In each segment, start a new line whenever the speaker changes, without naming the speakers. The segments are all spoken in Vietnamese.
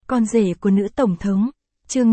Con rể của nữ tổng thống. Chương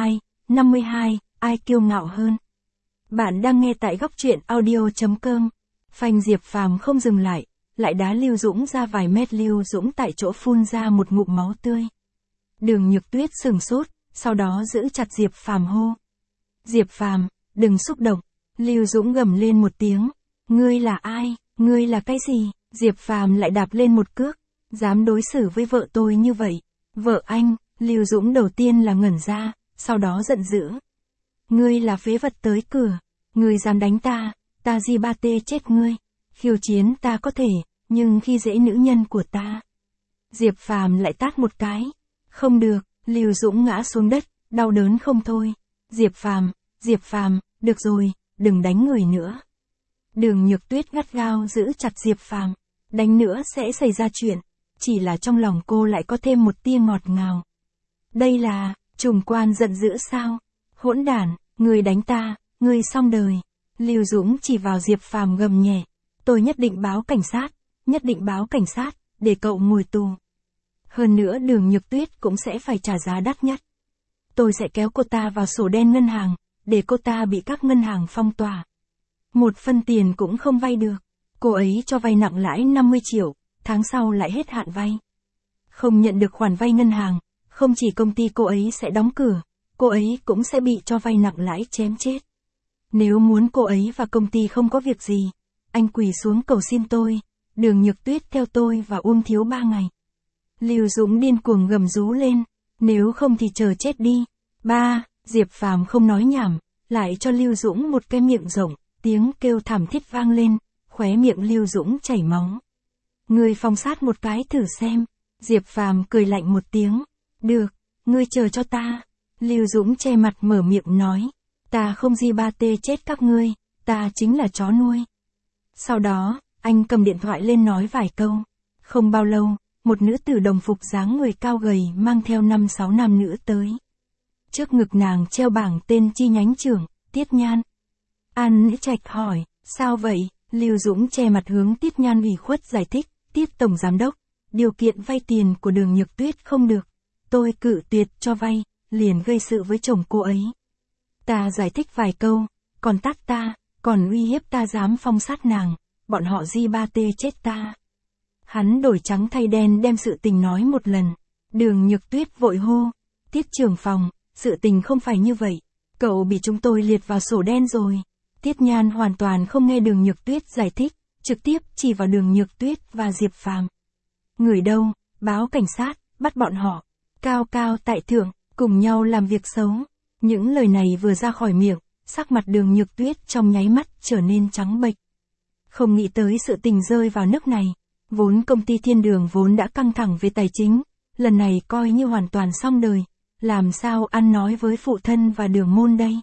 52, ai kiêu ngạo hơn? Bạn đang nghe tại góc truyện audio.com. Phanh Diệp Phàm không dừng lại đá Lưu Dũng ra vài mét. Lưu Dũng tại chỗ phun ra một ngụm máu tươi. Đường Nhược Tuyết sừng sốt, sau đó giữ chặt Diệp Phàm hô. Diệp Phàm, đừng xúc động. Lưu Dũng gầm lên một tiếng. Ngươi là ai? Ngươi là cái gì? Diệp Phàm lại đạp lên một cước. Dám đối xử với vợ tôi như vậy? Vợ anh? Lưu Dũng đầu tiên là ngẩn ra, sau đó giận dữ. Ngươi là phế vật tới cửa. Ngươi dám đánh ta di ba tê chết ngươi. Khiêu chiến ta có thể, nhưng khi dễ nữ nhân của ta. Diệp Phàm lại tát một cái. Không được. Lưu Dũng ngã xuống đất, đau đớn không thôi. Diệp Phàm, được rồi, đừng đánh người nữa. Đường Nhược Tuyết gắt gao giữ chặt Diệp Phàm. Đánh nữa sẽ xảy ra chuyện. Chỉ là trong lòng cô lại có thêm một tia ngọt ngào. Đây là, trùm quan giận dữ sao? Hỗn đản, ngươi đánh ta, ngươi xong đời. Lưu Dũng chỉ vào Diệp Phàm gầm nhẹ. Tôi nhất định báo cảnh sát, để cậu ngồi tù. Hơn nữa Đường Nhược Tuyết cũng sẽ phải trả giá đắt nhất. Tôi sẽ kéo cô ta vào sổ đen ngân hàng, để cô ta bị các ngân hàng phong tỏa. Một phân tiền cũng không vay được. Cô ấy cho vay nặng lãi 50 triệu, tháng sau lại hết hạn vay. Không nhận được khoản vay ngân hàng, không chỉ công ty cô ấy sẽ đóng cửa, cô ấy cũng sẽ bị cho vay nặng lãi chém chết. Nếu muốn cô ấy và công ty không có việc gì, anh quỳ xuống cầu xin tôi, Đường Nhược Tuyết theo tôi và Thiếu 3 ngày. Lưu Dũng điên cuồng gầm rú lên, nếu không thì chờ chết đi. Diệp Phàm không nói nhảm, lại cho Lưu Dũng một cái miệng rộng, tiếng kêu thảm thiết vang lên, khóe miệng Lưu Dũng chảy máu. Ngươi phong sát một cái thử xem. Diệp Phàm cười lạnh một tiếng. Được, ngươi chờ cho ta. Lưu Dũng che mặt mở miệng nói. Ta không di ba tê chết các ngươi, ta chính là chó nuôi. Sau đó, anh cầm điện thoại lên nói vài câu. Không bao lâu, một nữ tử đồng phục dáng người cao gầy mang theo 5-6 nam nữ tới. Trước ngực nàng treo bảng tên chi nhánh trưởng, Tiết Nhan. An Nữ Trạch hỏi, sao vậy? Lưu Dũng che mặt hướng Tiết Nhan ủy khuất giải thích. Tiết Tổng Giám Đốc, điều kiện vay tiền của Đường Nhược Tuyết không được. Tôi cự tuyệt cho vay, liền gây sự với chồng cô ấy. Ta giải thích vài câu, còn tát ta, còn uy hiếp ta dám phong sát nàng, bọn họ di ba tê chết ta. Hắn đổi trắng thay đen đem sự tình nói một lần. Đường Nhược Tuyết vội hô. Tiết trưởng phòng, sự tình không phải như vậy. Cậu bị chúng tôi liệt vào sổ đen rồi. Tiết Nhan hoàn toàn không nghe Đường Nhược Tuyết giải thích, trực tiếp chỉ vào Đường Nhược Tuyết và Diệp Phàm. Người đâu, báo cảnh sát, bắt bọn họ. Cao cao tại thượng, cùng nhau làm việc xấu. Những lời này vừa ra khỏi miệng, sắc mặt Đường Nhược Tuyết trong nháy mắt trở nên trắng bệch. Không nghĩ tới sự tình rơi vào nước này. Vốn công ty Thiên Đường vốn đã căng thẳng về tài chính, lần này coi như hoàn toàn xong đời. Làm sao ăn nói với phụ thân và Đường môn đây?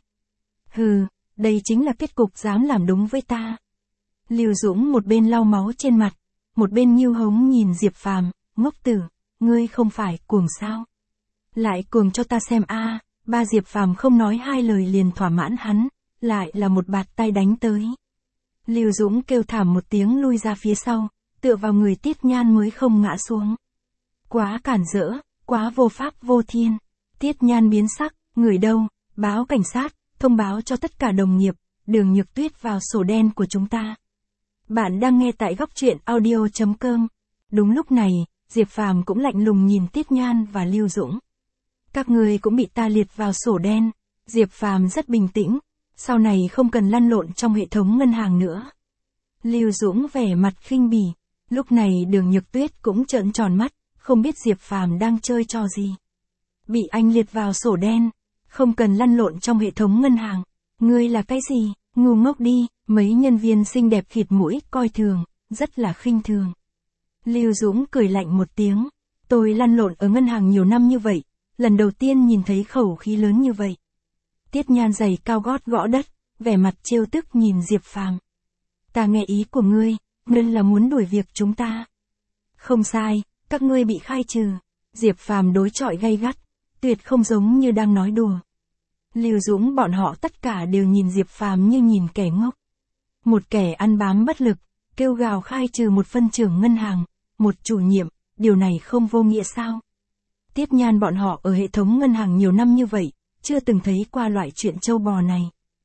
Hừ, đây chính là kết cục dám làm đúng với ta. Lưu Dũng một bên lau máu trên mặt, một bên nghiêu hống nhìn Diệp Phàm, ngốc tử, ngươi không phải cuồng sao? Lại cuồng cho ta xem a. Ba Diệp Phàm không nói hai lời liền thỏa mãn hắn, lại là một bạt tay đánh tới. Lưu Dũng kêu thảm một tiếng lui ra phía sau, tựa vào người Tiết Nhan mới không ngã xuống. Quá cản rỡ, quá vô pháp vô thiên. Tiết Nhan biến sắc, người đâu, báo cảnh sát, thông báo cho tất cả đồng nghiệp, Đường Nhược Tuyết vào sổ đen của chúng ta. Bạn đang nghe tại góc truyện audio.com. Đúng lúc này, Diệp Phàm cũng lạnh lùng nhìn Tiết Nhan và Lưu Dũng. Các ngươi cũng bị ta liệt vào sổ đen. Diệp Phàm rất bình tĩnh, sau này không cần lăn lộn trong hệ thống ngân hàng nữa. Lưu Dũng vẻ mặt khinh bỉ, lúc này Đường Nhược Tuyết cũng trợn tròn mắt, không biết Diệp Phàm đang chơi trò gì. Bị anh liệt vào sổ đen, không cần lăn lộn trong hệ thống ngân hàng. Ngươi là cái gì, ngu ngốc đi. Mấy nhân viên xinh đẹp khịt mũi coi thường, rất là khinh thường. Lưu Dũng cười lạnh một tiếng. Tôi lăn lộn ở ngân hàng nhiều năm như vậy, lần đầu tiên nhìn thấy khẩu khí lớn như vậy. Tiết Nhan giày cao gót gõ đất, vẻ mặt trêu tức nhìn Diệp Phàm. Ta nghe ý của ngươi là muốn đuổi việc chúng ta. Không sai, các ngươi bị khai trừ. Diệp Phàm đối chọi gay gắt, tuyệt không giống như đang nói đùa. Lưu Dũng bọn họ tất cả đều nhìn Diệp Phàm như nhìn kẻ ngốc. Một kẻ ăn bám bất lực, kêu gào khai trừ một phân trưởng ngân hàng, một chủ nhiệm, điều này không vô nghĩa sao? Tiết Nhan bọn họ ở hệ thống ngân hàng nhiều năm như vậy, chưa từng thấy qua loại chuyện trâu bò này.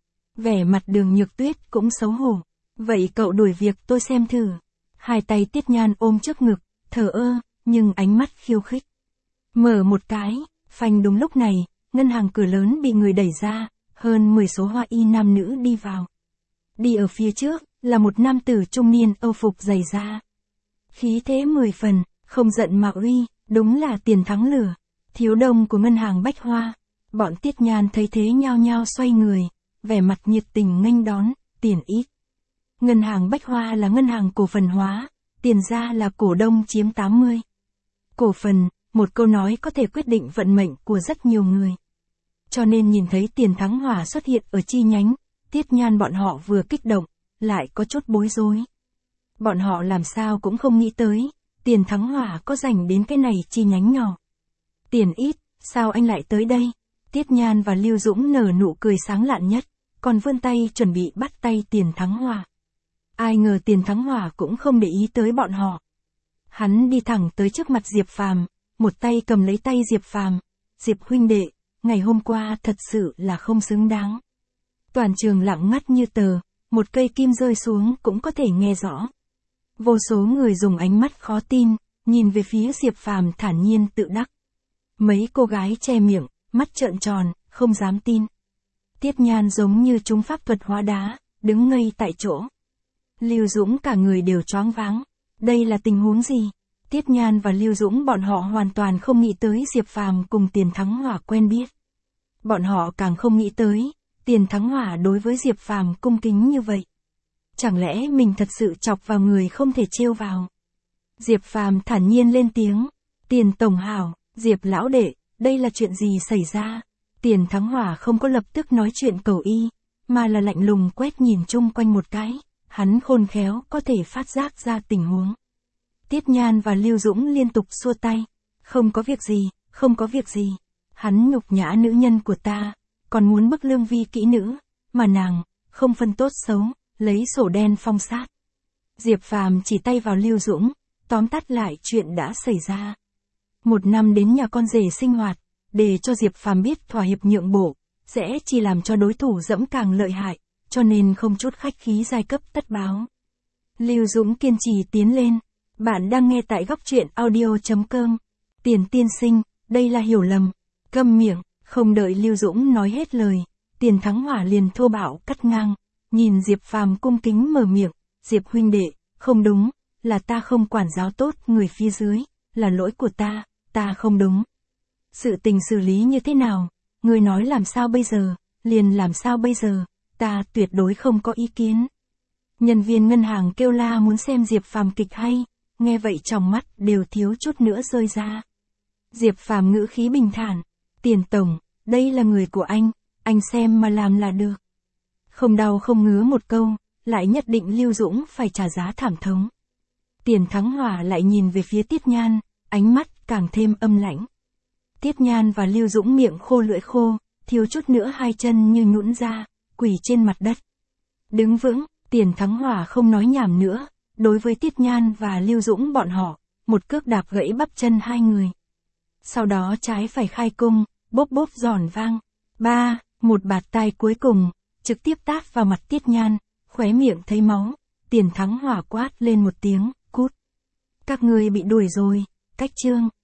Vẻ mặt Đường Nhược Tuyết cũng xấu hổ. Vậy cậu đuổi việc tôi xem thử. Hai tay Tiết Nhan ôm trước ngực, thờ ơ, nhưng ánh mắt khiêu khích. Mở một cái, phanh đúng lúc này, ngân hàng cửa lớn bị người đẩy ra, hơn 10 số hoa y nam nữ đi vào. Đi ở phía trước, là một nam tử trung niên âu phục dày da. Khí thế 10 phần, không giận mà uy, đúng là Tiền Thắng lửa, thiếu đông của ngân hàng Bách Hoa. Bọn Tiết Nhan thấy thế nhao nhao xoay người, vẻ mặt nhiệt tình nghênh đón, Tiền ít. Ngân hàng Bách Hoa là ngân hàng cổ phần hóa, Tiền gia là cổ đông chiếm 80. Cổ phần, một câu nói có thể quyết định vận mệnh của rất nhiều người. Cho nên nhìn thấy Tiền Thắng Hỏa xuất hiện ở chi nhánh, Tiết Nhan bọn họ vừa kích động, lại có chút bối rối. Bọn họ làm sao cũng không nghĩ tới, Tiền Thắng Hỏa có dành đến cái này chi nhánh nhỏ. Tiền ít, sao anh lại tới đây? Tiết Nhan và Lưu Dũng nở nụ cười sáng lạn nhất, còn vươn tay chuẩn bị bắt tay Tiền Thắng Hỏa. Ai ngờ Tiền Thắng Hỏa cũng không để ý tới bọn họ. Hắn đi thẳng tới trước mặt Diệp Phàm, một tay cầm lấy tay Diệp Phàm. Diệp huynh đệ, ngày hôm qua thật sự là không xứng đáng. Toàn trường lặng ngắt như tờ, một cây kim rơi xuống cũng có thể nghe rõ. Vô số người dùng ánh mắt khó tin, nhìn về phía Diệp Phàm thản nhiên tự đắc. Mấy cô gái che miệng, mắt trợn tròn, không dám tin. Tiết Nhan giống như trúng pháp thuật hóa đá, đứng ngây tại chỗ. Lưu Dũng cả người đều choáng váng. Đây là tình huống gì? Tiết Nhan và Lưu Dũng bọn họ hoàn toàn không nghĩ tới Diệp Phàm cùng Tiền Thắng Hỏa quen biết. Bọn họ càng không nghĩ tới, Tiền Thắng Hỏa đối với Diệp Phàm cung kính như vậy. Chẳng lẽ mình thật sự chọc vào người không thể trêu vào? Diệp Phàm thản nhiên lên tiếng. Tiền tổng hảo, Diệp lão đệ, đây là chuyện gì xảy ra? Tiền Thắng Hỏa không có lập tức nói chuyện cầu y, mà là lạnh lùng quét nhìn chung quanh một cái. Hắn khôn khéo có thể phát giác ra tình huống. Tiết Nhan và Lưu Dũng liên tục xua tay. Không có việc gì, không có việc gì. Hắn nhục nhã nữ nhân của ta, còn muốn bức lương vi kỹ nữ, mà nàng, không phân tốt xấu, lấy sổ đen phong sát. Diệp Phàm chỉ tay vào Lưu Dũng, tóm tắt lại chuyện đã xảy ra. Một năm đến nhà con rể sinh hoạt, để cho Diệp Phàm biết thỏa hiệp nhượng bộ, sẽ chỉ làm cho đối thủ dẫm càng lợi hại, cho nên không chút khách khí giai cấp tất báo. Lưu Dũng kiên trì tiến lên. Bạn đang nghe tại góc truyện audio.com. Tiền tiên sinh, đây là hiểu lầm. Câm miệng, không đợi Lưu Dũng nói hết lời, Tiền Thắng Hỏa liền thô bạo cắt ngang, nhìn Diệp Phàm cung kính mở miệng. Diệp huynh đệ, không đúng, là ta không quản giáo tốt người phía dưới, là lỗi của ta không đúng. Sự tình xử lý như thế nào, người nói làm sao bây giờ, liền làm sao bây giờ, ta tuyệt đối không có ý kiến. Nhân viên ngân hàng kêu la muốn xem Diệp Phàm kịch hay, nghe vậy trong mắt đều thiếu chút nữa rơi ra. Diệp Phàm ngữ khí bình thản, Tiền tổng, đây là người của anh xem mà làm là được. Không đau không ngứa một câu, lại nhất định Lưu Dũng phải trả giá thảm thống. Tiền Thắng Hỏa lại nhìn về phía Tiết Nhan, ánh mắt càng thêm âm lãnh. Tiết Nhan và Lưu Dũng miệng khô lưỡi khô, thiếu chút nữa hai chân như nhũn ra, quỳ trên mặt đất. Đứng vững, Tiền Thắng Hỏa không nói nhảm nữa, đối với Tiết Nhan và Lưu Dũng bọn họ, một cước đạp gãy bắp chân hai người. Sau đó trái phải khai cung, bốp bốp giòn vang. Một bạt tai cuối cùng, trực tiếp tát vào mặt Tiết Nhan, khóe miệng thấy máu. Tiền Thắng Hỏa quát lên một tiếng, cút. Các ngươi bị đuổi rồi, cách chương.